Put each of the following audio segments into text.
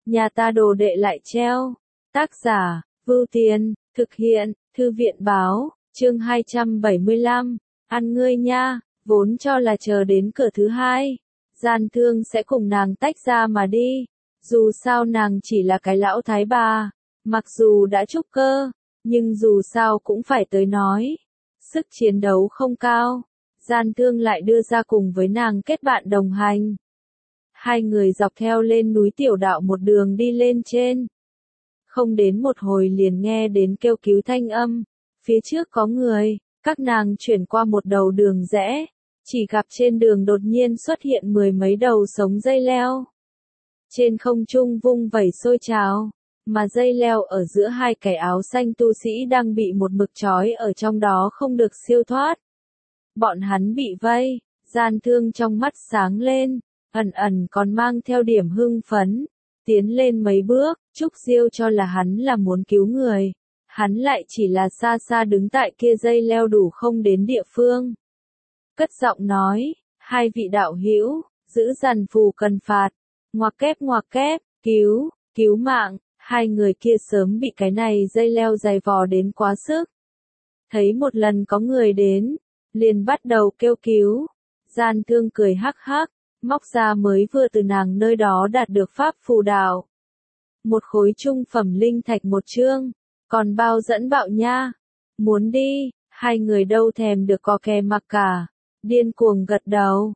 nhà ta đồ đệ lại treo. Tác giả, Vưu Tiền, thực hiện, Thư viện báo, chương 275, ăn ngươi nha, vốn cho là chờ đến cửa thứ hai, Gian Thương sẽ cùng nàng tách ra mà đi. Dù sao nàng chỉ là cái lão thái bà, mặc dù đã trúc cơ, nhưng dù sao cũng phải tới nói. Sức chiến đấu không cao, Gian Thương lại đưa ra cùng với nàng kết bạn đồng hành. Hai người dọc theo lên núi tiểu đạo một đường đi lên trên. Không đến một hồi liền nghe đến kêu cứu thanh âm, phía trước có người, các nàng chuyển qua một đầu đường rẽ, chỉ gặp trên đường đột nhiên xuất hiện mười mấy đầu sống dây leo. Trên không trung vung vẩy sôi trào, mà dây leo ở giữa hai cái áo xanh tu sĩ đang bị một mực trói ở trong đó không được siêu thoát. Bọn hắn bị vây, Gian Thương trong mắt sáng lên, ẩn ẩn còn mang theo điểm hưng phấn, tiến lên mấy bước, Trúc Diêu cho là hắn là muốn cứu người, hắn lại chỉ là xa xa đứng tại kia dây leo đủ không đến địa phương. Cất giọng nói, hai vị đạo hữu, giữ dằn phù cần phạt, ngoặc kép, cứu mạng, hai người kia sớm bị cái này dây leo dày vò đến quá sức. Thấy một lần có người đến, liền bắt đầu kêu cứu. Gian Thương cười hắc hắc, móc ra mới vừa từ nàng nơi đó đạt được pháp phù đạo. Một khối trung phẩm linh thạch một chương, còn bao dẫn bạo nha. Muốn đi, hai người đâu thèm được có kè mặc cả. Điên cuồng gật đầu,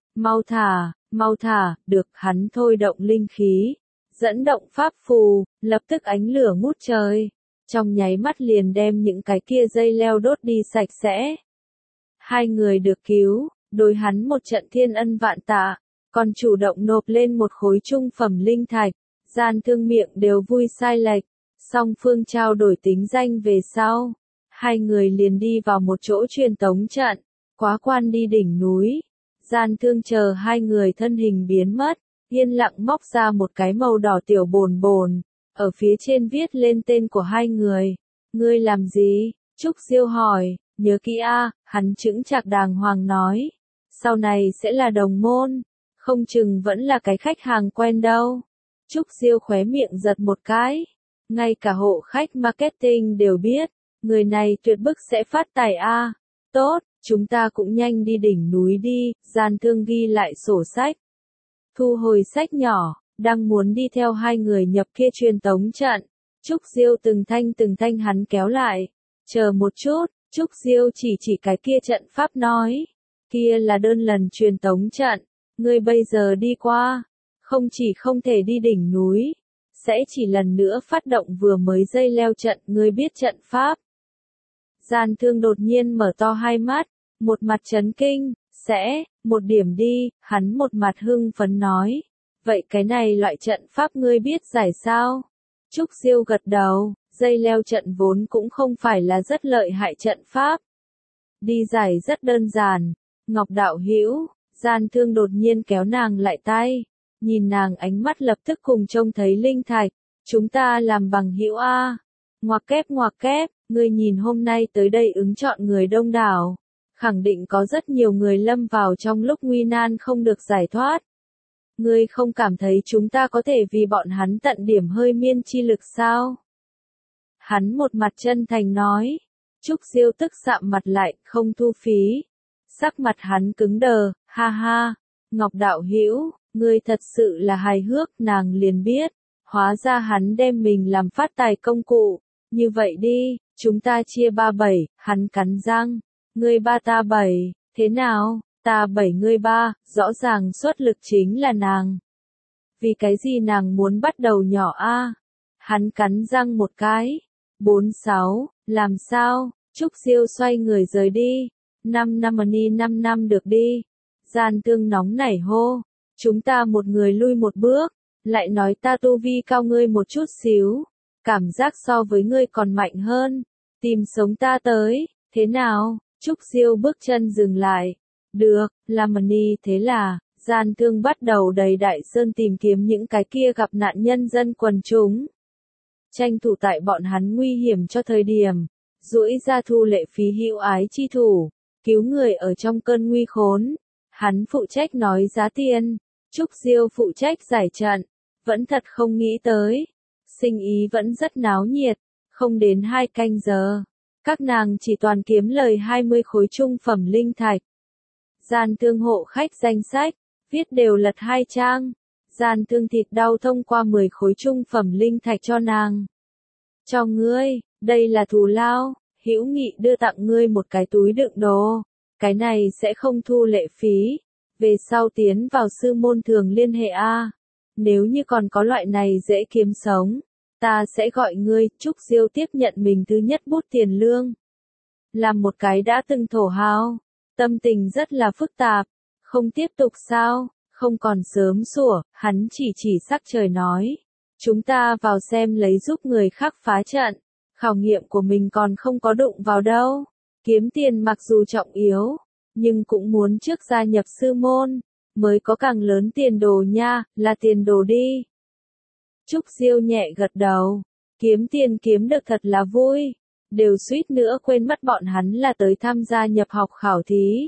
mau thả, được hắn thôi động linh khí. Dẫn động pháp phù, lập tức ánh lửa ngút trời. Trong nháy mắt liền đem những cái kia dây leo đốt đi sạch sẽ. Hai người được cứu, đối hắn một trận thiên ân vạn tạ, còn chủ động nộp lên một khối trung phẩm linh thạch. Gian Thương miệng đều vui sai lệch, song phương trao đổi tính danh về sau. Hai người liền đi vào một chỗ truyền tống trận, quá quan đi đỉnh núi. Gian Thương chờ hai người thân hình biến mất, yên lặng móc ra một cái màu đỏ tiểu bồn, ở phía trên viết lên tên của hai người. Ngươi làm gì? Trúc Diêu hỏi, nhớ kỹ a, hắn chững chạc đàng hoàng nói. Sau này sẽ là đồng môn, không chừng vẫn là cái khách hàng quen đâu. Trúc Diêu khóe miệng giật một cái. Ngay cả hộ khách marketing đều biết, người này tuyệt bức sẽ phát tài a. Tốt, chúng ta cũng nhanh đi đỉnh núi đi, Gian Thương ghi lại sổ sách. Thu hồi sách nhỏ, đang muốn đi theo hai người nhập kia truyền tống trận. Trúc Diêu từng thanh hắn kéo lại. Chờ một chút, Trúc Diêu chỉ cái kia trận pháp nói. Kia là đơn lần truyền tống trận, ngươi bây giờ đi qua, không chỉ không thể đi đỉnh núi, sẽ chỉ lần nữa phát động vừa mới dây leo trận, ngươi biết trận pháp. Gian Thương đột nhiên mở to hai mắt, một mặt chấn kinh, sẽ, một điểm đi, hắn một mặt hưng phấn nói. Vậy cái này loại trận pháp ngươi biết giải sao? Trúc Diêu gật đầu, dây leo trận vốn cũng không phải là rất lợi hại trận pháp. Đi giải rất đơn giản. Ngọc đạo hữu, Gian Thương đột nhiên kéo nàng lại tay, nhìn nàng ánh mắt lập tức cùng trông thấy linh thạch, chúng ta làm bằng hữu a. Ngoặc kép, ngươi nhìn hôm nay tới đây ứng chọn người đông đảo, khẳng định có rất nhiều người lâm vào trong lúc nguy nan không được giải thoát. Ngươi không cảm thấy chúng ta có thể vì bọn hắn tận điểm hơi miên chi lực sao? Hắn một mặt chân thành nói. Trúc Diêu tức sạm mặt lại, không thu phí. Sắc mặt hắn cứng đờ, ha ha, Ngọc đạo hữu, ngươi thật sự là hài hước, nàng liền biết, hóa ra hắn đem mình làm phát tài công cụ. Như vậy đi, chúng ta chia 3-7, hắn cắn răng, ngươi 3 ta 7, thế nào, ta 7 ngươi 3, rõ ràng xuất lực chính là nàng. Vì cái gì nàng muốn bắt đầu nhỏ a? Hắn cắn răng một cái. 4-6, làm sao? Trúc Diêu xoay người rời đi. 5 năm được đi. Gian Thương nóng nảy hô. Chúng ta một người lui một bước. Lại nói ta tu vi cao ngươi một chút xíu. Cảm giác so với ngươi còn mạnh hơn. Tìm sống ta tới. Thế nào? Trúc Diêu bước chân dừng lại. Được, Lamani, thế là, Gian Thương bắt đầu đầy Đại Sơn tìm kiếm những cái kia gặp nạn nhân dân quần chúng. Tranh thủ tại bọn hắn nguy hiểm cho thời điểm, duỗi ra thu lệ phí hữu ái chi thủ, cứu người ở trong cơn nguy khốn. Hắn phụ trách nói giá tiền, Trúc Diêu phụ trách giải trận. Vẫn thật không nghĩ tới. Sinh ý vẫn rất náo nhiệt, không đến 2 canh giờ. Các nàng chỉ toàn kiếm lời 20 khối trung phẩm linh thạch. Gian thương hộ khách danh sách, viết đều lật 2 trang. Gian thương thịt đau thông qua 10 khối trung phẩm linh thạch cho nàng. Cho ngươi, đây là thù lao, hữu nghị đưa tặng ngươi một cái túi đựng đồ. Cái này sẽ không thu lệ phí. Về sau tiến vào sư môn thường liên hệ a. Nếu như còn có loại này dễ kiếm sống, ta sẽ gọi ngươi. Trúc Diêu tiếp nhận mình thứ nhất bút tiền lương. Làm một cái đã từng thổ hào, tâm tình rất là phức tạp. Không tiếp tục sao, không còn sớm sủa, hắn chỉ sắc trời nói. Chúng ta vào xem lấy giúp người khác phá trận. Khảo nghiệm của mình còn không có đụng vào đâu. Kiếm tiền mặc dù trọng yếu, nhưng cũng muốn trước gia nhập sư môn, mới có càng lớn tiền đồ nha, là tiền đồ đi. Trúc Diêu nhẹ gật đầu, kiếm tiền kiếm được thật là vui, đều suýt nữa quên mất bọn hắn là tới tham gia nhập học khảo thí.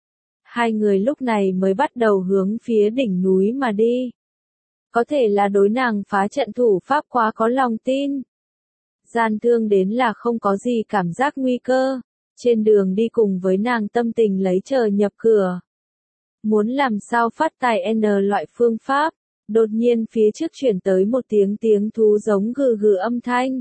Hai người lúc này mới bắt đầu hướng phía đỉnh núi mà đi. Có thể là đối nàng phá trận thủ pháp quá có lòng tin. Gian thương đến là không có gì cảm giác nguy cơ. Trên đường đi cùng với nàng tâm tình lấy chờ nhập cửa. Muốn làm sao phát tài N loại phương pháp. Đột nhiên phía trước chuyển tới một tiếng thú giống gừ gừ âm thanh.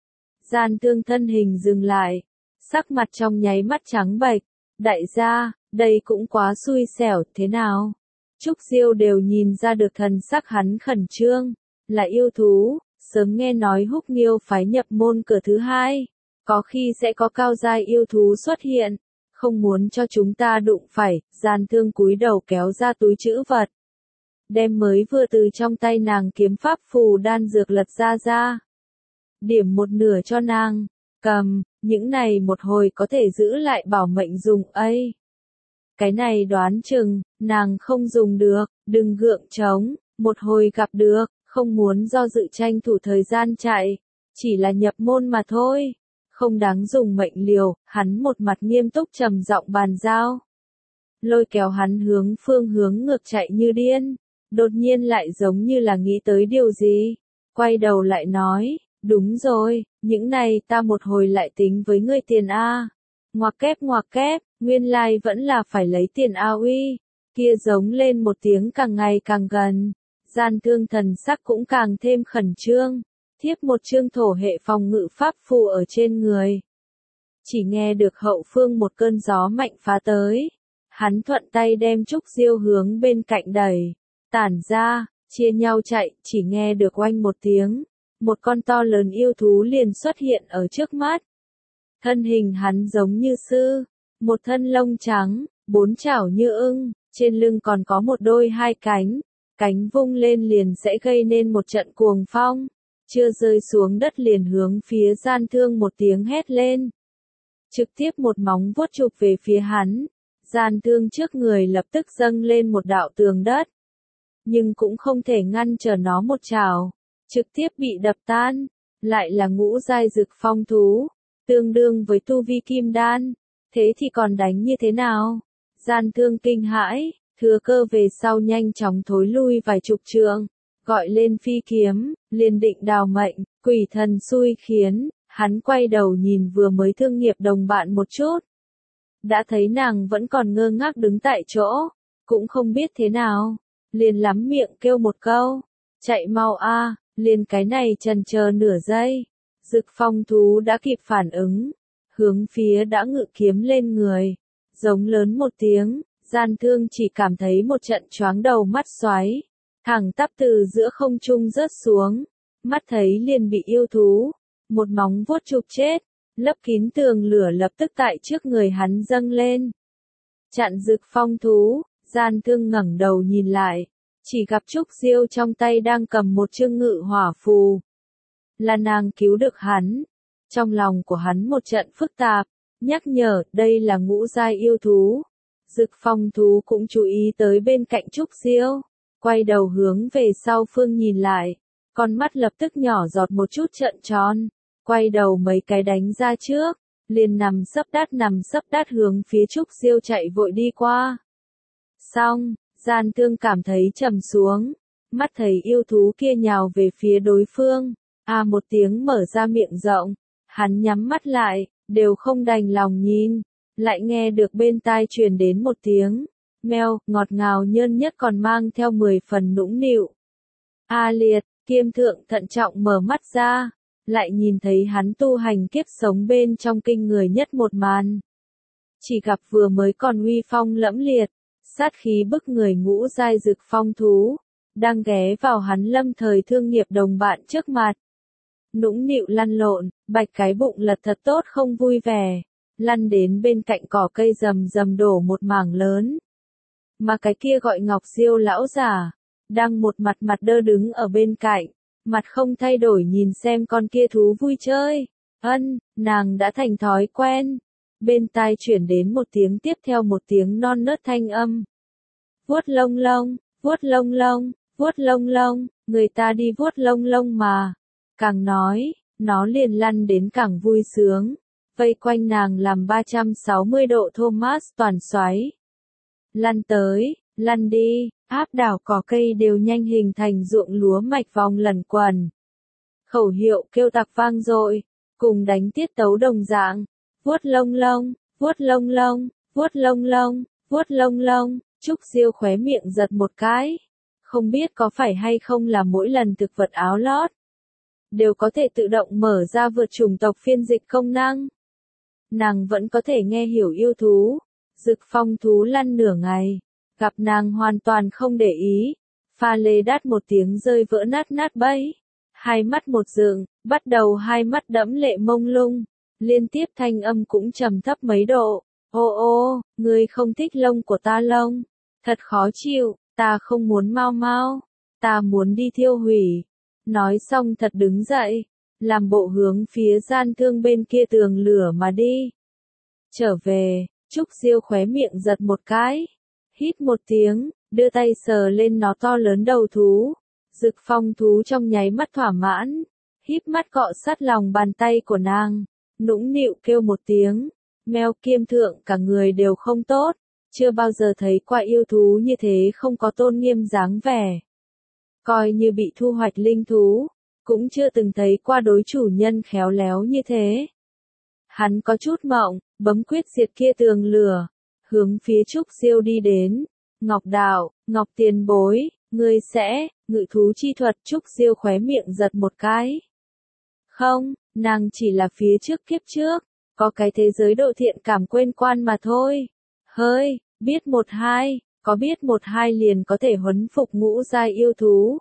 Gian thương thân hình dừng lại. Sắc mặt trong nháy mắt trắng bệch. Đại gia, đây cũng quá xui xẻo, thế nào? Trúc Diêu đều nhìn ra được thần sắc hắn khẩn trương. Là yêu thú, sớm nghe nói Húc Nghiêu phái nhập môn cửa thứ 2. Có khi sẽ có cao giai yêu thú xuất hiện. Không muốn cho chúng ta đụng phải. Gian thương cúi đầu kéo ra túi trữ vật. Đem mới vừa từ trong tay nàng kiếm pháp phù đan dược lật ra. Điểm một nửa cho nàng. Cầm, những này một hồi có thể giữ lại bảo mệnh dùng ấy. Cái này đoán chừng, nàng không dùng được, đừng gượng trống, một hồi gặp được, không muốn do dự tranh thủ thời gian chạy. Chỉ là nhập môn mà thôi. Không đáng dùng mệnh liều, hắn một mặt nghiêm túc trầm giọng bàn giao. Lôi kéo hắn hướng phương hướng ngược chạy như điên. Đột nhiên lại giống như là nghĩ tới điều gì. Quay đầu lại nói, đúng rồi, những này ta một hồi lại tính với ngươi tiền A. Ngoặc kép, nguyên lai vẫn là phải lấy tiền A uy. Kia giống lên một tiếng càng ngày càng gần. Gian thương thần sắc cũng càng thêm khẩn trương. Thiếp một chương thổ hệ phòng ngự pháp phù ở trên người. Chỉ nghe được hậu phương một cơn gió mạnh phá tới. Hắn thuận tay đem Trúc Diêu hướng bên cạnh đẩy. Tản ra, chia nhau chạy, chỉ nghe được oanh một tiếng. Một con to lớn yêu thú liền xuất hiện ở trước mắt. Thân hình hắn giống như sư. Một thân lông trắng, 4 chảo như ưng, trên lưng còn có một đôi 2 cánh. Cánh vung lên liền sẽ gây nên một trận cuồng phong. Chưa rơi xuống đất liền hướng phía gian thương một tiếng hét lên. Trực tiếp một móng vuốt chụp về phía hắn. Gian thương trước người lập tức dâng lên một đạo tường đất. Nhưng cũng không thể ngăn trở nó một chảo. Trực tiếp bị đập tan. Lại là ngũ giai dực phong thú. Tương đương với tu vi kim đan. Thế thì còn đánh như thế nào? Gian thương kinh hãi. Thừa cơ về sau nhanh chóng thối lui vài chục trượng. Gọi lên phi kiếm, liền định đào mệnh, quỷ thần xui khiến, hắn quay đầu nhìn vừa mới thương nghiệp đồng bạn một chút. Đã thấy nàng vẫn còn ngơ ngác đứng tại chỗ, cũng không biết thế nào, liền lắm miệng kêu một câu, chạy mau a, liền cái này chần chờ nửa giây. Dực phong thú đã kịp phản ứng, hướng phía đã ngự kiếm lên người, giống lớn một tiếng, gian thương chỉ cảm thấy một trận choáng đầu mắt xoáy. Thẳng tắp từ giữa không trung rớt xuống, mắt thấy liền bị yêu thú, một móng vuốt chụp chết, lấp kín tường lửa lập tức tại trước người hắn dâng lên. Chặn dực phong thú, gian thương ngẩng đầu nhìn lại, chỉ gặp Trúc Diêu trong tay đang cầm một chương ngự hỏa phù. Là nàng cứu được hắn, trong lòng của hắn một trận phức tạp, nhắc nhở đây là ngũ giai yêu thú. Dực phong thú cũng chú ý tới bên cạnh Trúc Diêu. Quay đầu hướng về sau phương nhìn lại, con mắt lập tức nhỏ giọt một chút trợn tròn, quay đầu mấy cái đánh ra trước, liền nằm sấp đát hướng phía Trúc Diêu chạy vội đi qua. Xong, gian thương cảm thấy trầm xuống, mắt thấy yêu thú kia nhào về phía đối phương. Một tiếng mở ra miệng rộng, hắn nhắm mắt lại, đều không đành lòng nhìn, lại nghe được bên tai truyền đến một tiếng meo, ngọt ngào nhơn nhất còn mang theo 10 phần nũng nịu. Liệt, Kiêm Thượng thận trọng mở mắt ra, lại nhìn thấy hắn tu hành kiếp sống bên trong kinh người nhất một màn. Chỉ gặp vừa mới còn uy phong lẫm liệt, sát khí bức người ngũ giai dực phong thú, đang ghé vào hắn lâm thời thương nghiệp đồng bạn trước mặt. Nũng nịu lăn lộn, bạch cái bụng lật thật tốt không vui vẻ, lăn đến bên cạnh cỏ cây rầm rầm đổ một mảng lớn. Mà cái kia gọi Ngọc Diêu lão giả, đang một mặt mặt đơ đứng ở bên cạnh, mặt không thay đổi nhìn xem con kia thú vui chơi. Nàng đã thành thói quen. Bên tai chuyển đến một tiếng tiếp theo một tiếng non nớt thanh âm. Vuốt lông lông, vuốt lông lông, vuốt lông lông, người ta đi vuốt lông lông mà. Càng nói, nó liền lăn đến càng vui sướng, vây quanh nàng làm 360 độ Thomas toàn xoáy. Lăn tới, lăn đi, áp đảo cỏ cây đều nhanh hình thành ruộng lúa mạch vòng lẩn quẩn. Khẩu hiệu kêu tạc vang dội, cùng đánh tiết tấu đồng dạng. Vuốt lông lông, vuốt lông lông, vuốt lông lông, vuốt lông lông, Trúc Diêu khóe miệng giật một cái. Không biết có phải hay không là mỗi lần thực vật áo lót, đều có thể tự động mở ra vượt chủng tộc phiên dịch công năng. Nàng vẫn có thể nghe hiểu yêu thú, dực phong thú lăn nửa ngày, gặp nàng hoàn toàn không để ý. Pha lê đát một tiếng rơi vỡ nát nát bấy. Hai mắt một dựng, bắt đầu hai mắt đẫm lệ mông lung. Liên tiếp thanh âm cũng trầm thấp mấy độ. Ô, ngươi không thích lông của ta lông. Thật khó chịu, ta không muốn mau mau. Ta muốn đi thiêu hủy. Nói xong thật đứng dậy, làm bộ hướng phía gian thương bên kia tường lửa mà đi. Trở về, Trúc Diêu khóe miệng giật một cái. Hít một tiếng, đưa tay sờ lên nó to lớn đầu thú. Dực phong thú trong nháy mắt thỏa mãn, híp mắt cọ sát lòng bàn tay của nàng, nũng nịu kêu một tiếng, meo. Kiêm Thượng cả người đều không tốt, chưa bao giờ thấy qua yêu thú như thế không có tôn nghiêm dáng vẻ. Coi như bị thu hoạch linh thú, cũng chưa từng thấy qua đối chủ nhân khéo léo như thế. Hắn có chút mộng, bấm quyết diệt kia tường lửa, hướng phía Trúc Diêu đi đến. Ngọc Đạo, Ngọc Tiền Bối, ngươi sẽ, ngự thú chi thuật. Trúc Diêu khóe miệng giật một cái. Không, nàng chỉ là phía trước kiếp trước, có cái thế giới độ thiện cảm quên quan mà thôi. Biết một hai, có biết một hai liền có thể huấn phục ngũ giai yêu thú.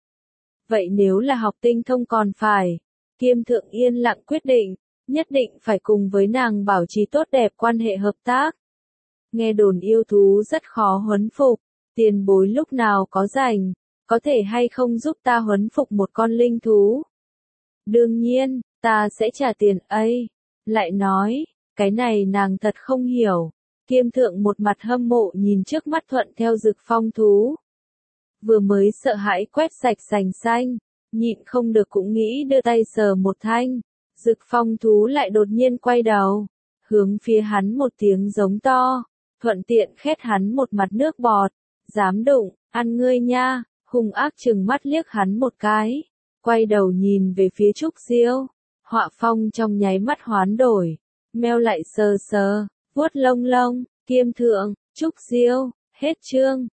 Vậy nếu là học tinh thông còn phải. Kiêm Thượng yên lặng quyết định, nhất định phải cùng với nàng bảo trì tốt đẹp quan hệ hợp tác. Nghe đồn yêu thú rất khó huấn phục, tiền bối lúc nào có rảnh, có thể hay không giúp ta huấn phục một con linh thú? Đương nhiên, ta sẽ trả tiền ấy. Lại nói, cái này nàng thật không hiểu. Kiêm Thượng một mặt hâm mộ nhìn trước mắt thuận theo dực phong thú. Vừa mới sợ hãi quét sạch sành xanh, nhịn không được cũng nghĩ đưa tay sờ một thanh. Dực phong thú lại đột nhiên quay đầu, hướng phía hắn một tiếng giống to, thuận tiện khét hắn một mặt nước bọt. Dám đụng, ăn ngươi nha, hung ác trừng mắt liếc hắn một cái, quay đầu nhìn về phía Trúc Diêu. Họa phong trong nháy mắt hoán đổi, meo lại sờ sờ, vuốt lông lông. Kiêm Thượng, Trúc Diêu, hết chương.